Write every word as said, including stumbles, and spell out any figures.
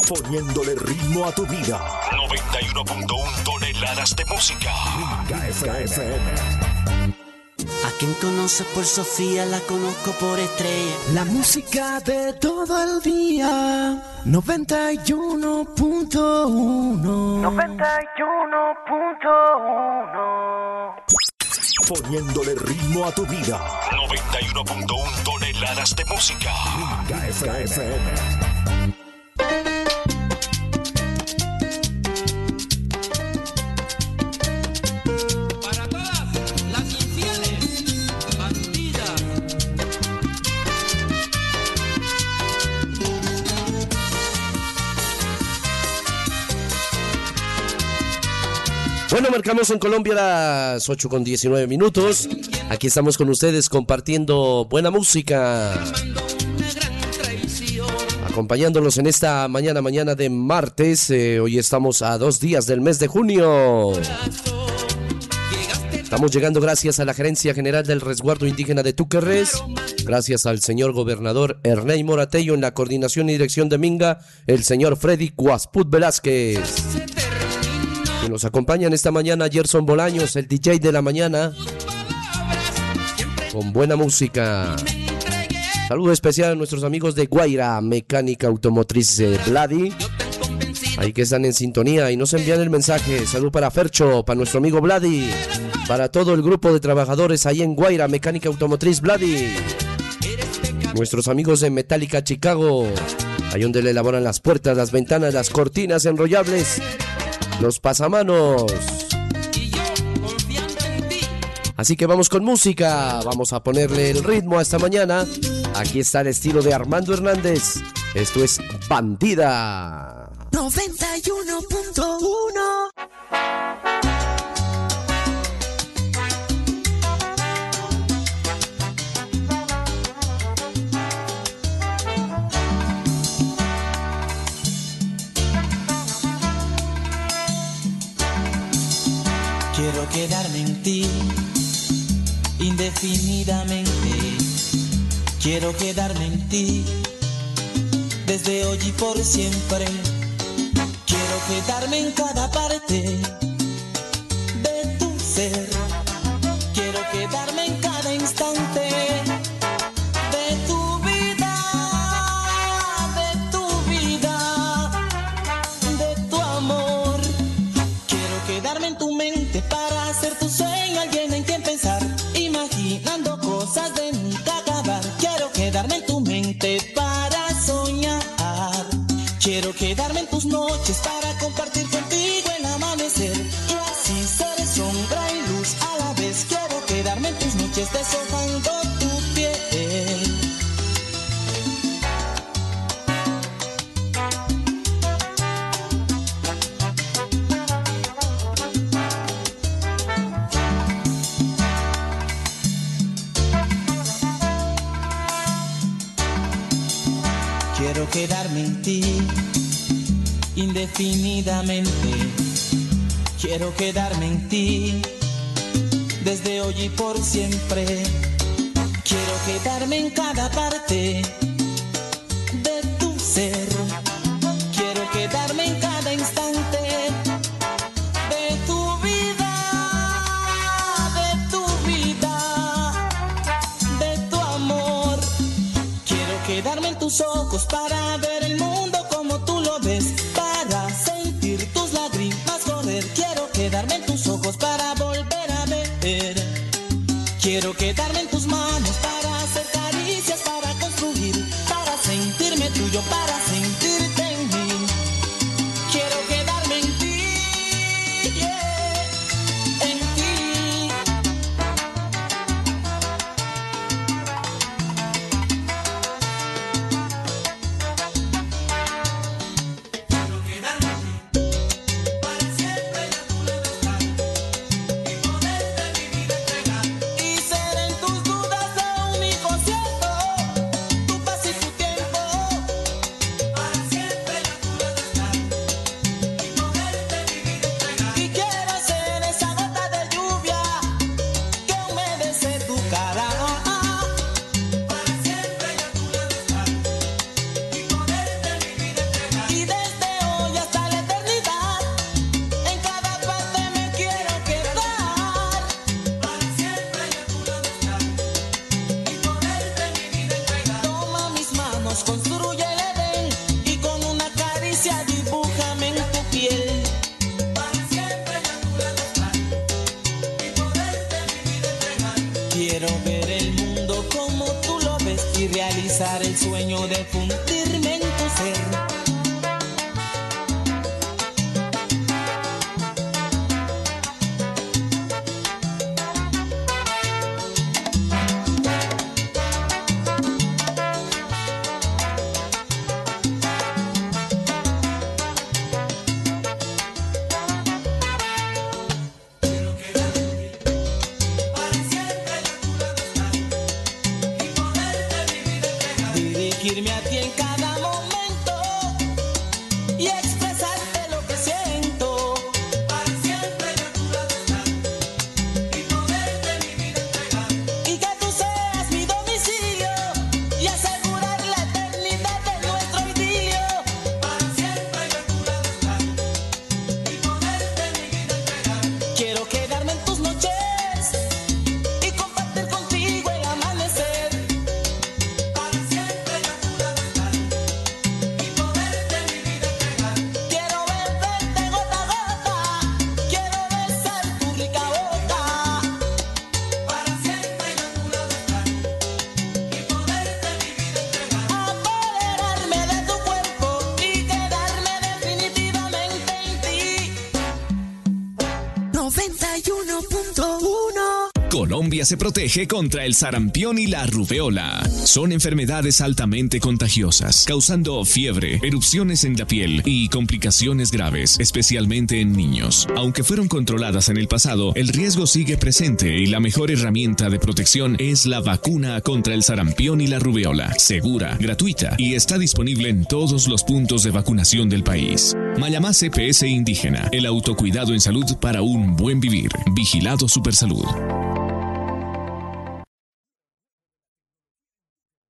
Poniéndole ritmo a tu vida. noventa y uno punto uno toneladas de música. Minga F M. A quien conoce por Sofía, la conozco por Estrella. La música de todo el día. noventa y uno punto uno. noventa y uno punto uno. Poniéndole ritmo a tu vida. noventa y uno punto uno toneladas de música. Minga F M. Bueno, marcamos en Colombia las ocho con diecinueve minutos. Aquí estamos con ustedes compartiendo buena música, acompañándolos en esta mañana, mañana de martes. Eh, hoy estamos a dos días del mes de junio. Estamos llegando gracias a la Gerencia General del Resguardo Indígena de Túquerres, gracias al señor gobernador Ernei Moratello, en la coordinación y dirección de Minga, el señor Freddy Cuasput Velázquez. Y nos acompañan esta mañana Gerson Bolaños, el D J de la mañana, con buena música. Saludo especial a nuestros amigos de Guaira Mecánica Automotriz de Vladi, ahí que están en sintonía y nos envían el mensaje. Salud para Fercho, para nuestro amigo Vladi, para todo el grupo de trabajadores ahí en Guaira Mecánica Automotriz Vladi, nuestros amigos de Metallica Chicago, ahí donde le elaboran las puertas, las ventanas, las cortinas enrollables, los pasamanos. Así que vamos con música, vamos a ponerle el ritmo a esta mañana. Aquí está el estilo de Armando Hernández. Esto es Bandida. noventa y uno punto uno. Quiero quedarme en ti indefinidamente. Quiero quedarme en ti desde hoy y por siempre. Quiero quedarme en cada parte de tu ser. Quiero quedarme en cada instante de tu vida, de tu vida, de tu amor. Quiero quedarme en tu mente para hacer tu sueño alguien en quien pensar, imaginando cosas de nunca acabar. Quiero quedarme en tu mente para soñar. Quiero quedarme en tus noches para compartir contigo el amanecer y así ser sombra y luz a la vez. Quiero quedarme en tus noches deshojando tu piel. Quiero quedarme en ti indefinidamente. Quiero quedarme en ti desde hoy y por siempre. Quiero quedarme en cada parte de tu ser. Quiero quedarme en cada instante de tu vida, de tu vida, de tu amor. Quiero quedarme en tus ojos para ver el mundo como tú lo ves, para sentir tus lágrimas correr. Quiero quedarme en tus ojos para volver a ver. Quiero quedarme en tus manos para hacer caricias, para construir, para sentirme tuyo, para sentirte en mí. Quiero quedarme en ti, yeah, en ti. Y desde realizar el sueño de fundirme en tu ser. Dirigirme a ti en cada momento y expresarte lo que siento. Para siempre yo a tu lado estar y poderte mi vida entregar. Y que tú seas mi domicilio y asegurar la eternidad de nuestro idilio. Para siempre yo a tu lado estar y poderte mi vida entregar. Quiero quedarme en tus noches y compartir contigo el amanecer. noventa y uno punto uno. Colombia se protege contra el sarampión y la rubeola. Son enfermedades altamente contagiosas, causando fiebre, erupciones en la piel y complicaciones graves, especialmente en niños. Aunque fueron controladas en el pasado, el riesgo sigue presente y la mejor herramienta de protección es la vacuna contra el sarampión y la rubeola. Segura, gratuita y está disponible en todos los puntos de vacunación del país. Mayamá C P S Indígena, el autocuidado en salud para un buen vivir. Vigilado Supersalud.